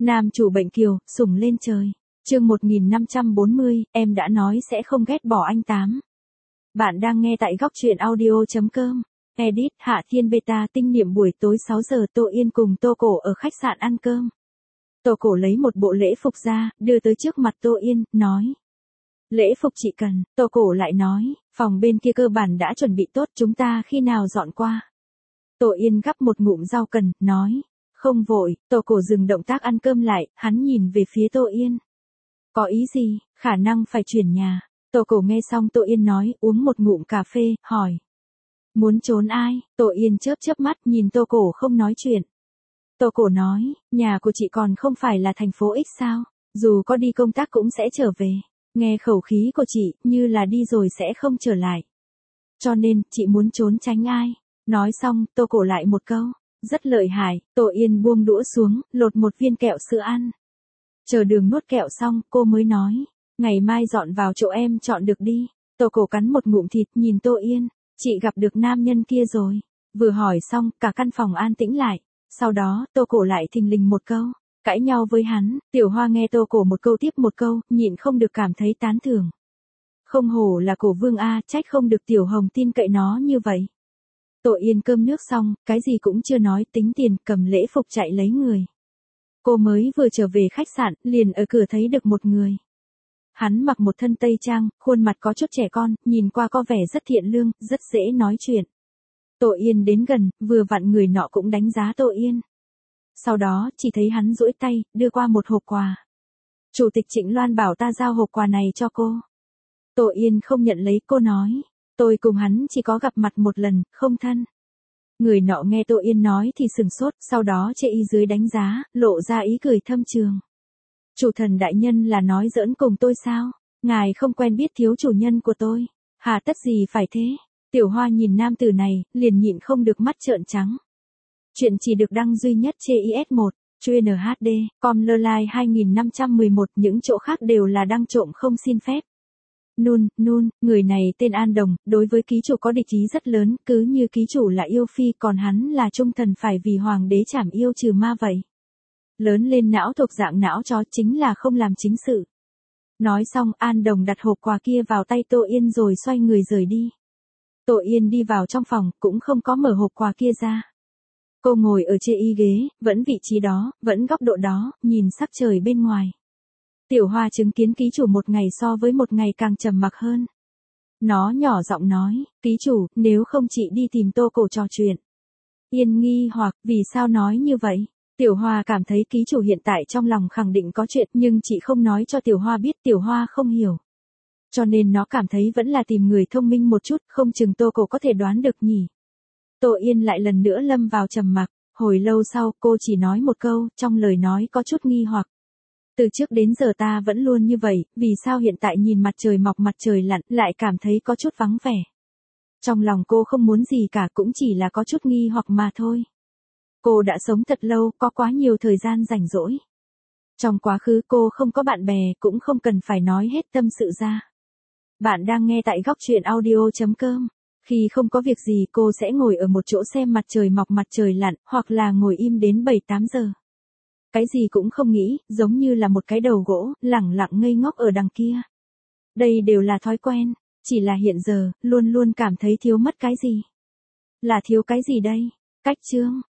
Nam chủ bệnh kiều, sủng lên trời. Chương 1540, em đã nói sẽ không ghét bỏ anh Tám. Bạn đang nghe tại góc truyện audio.com. Edit Hạ Thiên Beta tinh niệm buổi tối 6 giờ Tô Yên cùng Tô Cổ ở khách sạn ăn cơm. Tô Cổ lấy một bộ lễ phục ra, đưa tới trước mặt Tô Yên, nói. Lễ phục chị cần, Tô Cổ lại nói, phòng bên kia cơ bản đã chuẩn bị tốt, chúng ta khi nào dọn qua. Tô Yên gắp một ngụm rau cần, nói. Không vội, Tô Cổ dừng động tác ăn cơm lại, hắn nhìn về phía Tô Yên. Có ý gì, khả năng phải chuyển nhà. Tô Cổ nghe xong Tô Yên nói, uống một ngụm cà phê, hỏi. Muốn trốn ai? Tô Yên chớp mắt nhìn Tô Cổ không nói chuyện. Tô Cổ nói, nhà của chị còn không phải là thành phố X sao? Dù có đi công tác cũng sẽ trở về. Nghe khẩu khí của chị, như là đi rồi sẽ không trở lại. Cho nên, chị muốn trốn tránh ai? Nói xong, Tô Cổ lại một câu. Rất lợi hại, Tô Yên buông đũa xuống, lột một viên kẹo sữa ăn. Chờ đường nuốt kẹo xong, cô mới nói. Ngày mai dọn vào chỗ em chọn được đi. Tô Cổ cắn một ngụm thịt nhìn Tô Yên. Chị gặp được nam nhân kia rồi. Vừa hỏi xong, cả căn phòng an tĩnh lại. Sau đó, Tô Cổ lại thình lình một câu. Cãi nhau với hắn, Tiểu Hoa nghe Tô Cổ một câu tiếp một câu, nhịn không được cảm thấy tán thưởng. Không hổ là Cổ Vương A, trách không được Tiểu Hồng tin cậy nó như vậy. Tô Yên cơm nước xong, cái gì cũng chưa nói, tính tiền, cầm lễ phục chạy lấy người. Cô mới vừa trở về khách sạn, liền ở cửa thấy được một người. Hắn mặc một thân tây trang, khuôn mặt có chút trẻ con, nhìn qua có vẻ rất thiện lương, rất dễ nói chuyện. Tô Yên đến gần, vừa vặn người nọ cũng đánh giá Tô Yên. Sau đó, chỉ thấy hắn duỗi tay, đưa qua một hộp quà. Chủ tịch Trịnh Loan bảo ta giao hộp quà này cho cô. Tô Yên không nhận lấy, cô nói. Tôi cùng hắn chỉ có gặp mặt một lần, không thân. Người nọ nghe Tô Yên nói thì sừng sốt, sau đó chê y dưới đánh giá, lộ ra ý cười thâm trường. Chủ thần đại nhân là nói giỡn cùng tôi sao? Ngài không quen biết thiếu chủ nhân của tôi. Hà tất gì phải thế? Tiểu Hoa nhìn nam tử này, liền nhịn không được mắt trợn trắng. Chuyện chỉ được đăng duy nhất trên IS1, chuyên HD, com.online 2511, những chỗ khác đều là đăng trộm không xin phép. Người này tên An Đồng, đối với ký chủ có địch ý rất lớn, cứ như ký chủ là yêu phi còn hắn là trung thần phải vì hoàng đế trảm yêu trừ ma vậy. Lớn lên não thuộc dạng não chó chính là không làm chính sự. Nói xong An Đồng đặt hộp quà kia vào tay Tô Yên rồi xoay người rời đi. Tô Yên đi vào trong phòng, cũng không có mở hộp quà kia ra. Cô ngồi ở trên y ghế, vẫn vị trí đó, vẫn góc độ đó, nhìn sắc trời bên ngoài. Tiểu Hoa chứng kiến ký chủ một ngày so với một ngày càng trầm mặc hơn. Nó nhỏ giọng nói, ký chủ, nếu không chị đi tìm Tô Cổ trò chuyện. Yên nghi hoặc, vì sao nói như vậy? Tiểu Hoa cảm thấy ký chủ hiện tại trong lòng khẳng định có chuyện nhưng chị không nói cho Tiểu Hoa biết, Tiểu Hoa không hiểu. Cho nên nó cảm thấy vẫn là tìm người thông minh một chút, không chừng Tô Cổ có thể đoán được nhỉ. Tô Yên lại lần nữa lâm vào trầm mặc, hồi lâu sau cô chỉ nói một câu, trong lời nói có chút nghi hoặc. Từ trước đến giờ ta vẫn luôn như vậy, vì sao hiện tại nhìn mặt trời mọc mặt trời lặn lại cảm thấy có chút vắng vẻ. Trong lòng cô không muốn gì cả, cũng chỉ là có chút nghi hoặc mà thôi. Cô đã sống thật lâu, có quá nhiều thời gian rảnh rỗi. Trong quá khứ cô không có bạn bè, cũng không cần phải nói hết tâm sự ra. Bạn đang nghe tại góc truyện audio.com. Khi không có việc gì cô sẽ ngồi ở một chỗ xem mặt trời mọc mặt trời lặn, hoặc là ngồi im đến 7-8 giờ. Cái gì cũng không nghĩ, giống như là một cái đầu gỗ, lẳng lặng ngây ngốc ở đằng kia. Đây đều là thói quen, chỉ là hiện giờ, luôn luôn cảm thấy thiếu mất cái gì. Là thiếu cái gì đây? Cách chương.